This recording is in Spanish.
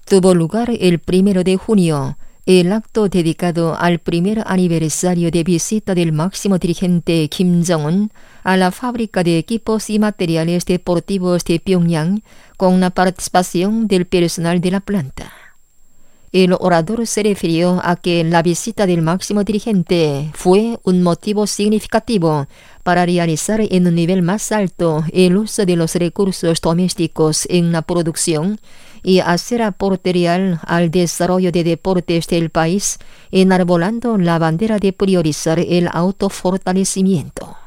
tuvo lugar el 1 de junio, el acto dedicado al primer aniversario de visita del máximo dirigente Kim Jong-un a la fábrica de equipos y materiales deportivos de Pyongyang, con la participación del personal de la planta. El orador se refirió a que la visita del máximo dirigente fue un motivo significativo para realizar en un nivel más alto el uso de los recursos domésticos en la producción y hacer aporte real al desarrollo de deportes del país, enarbolando la bandera de priorizar el autofortalecimiento.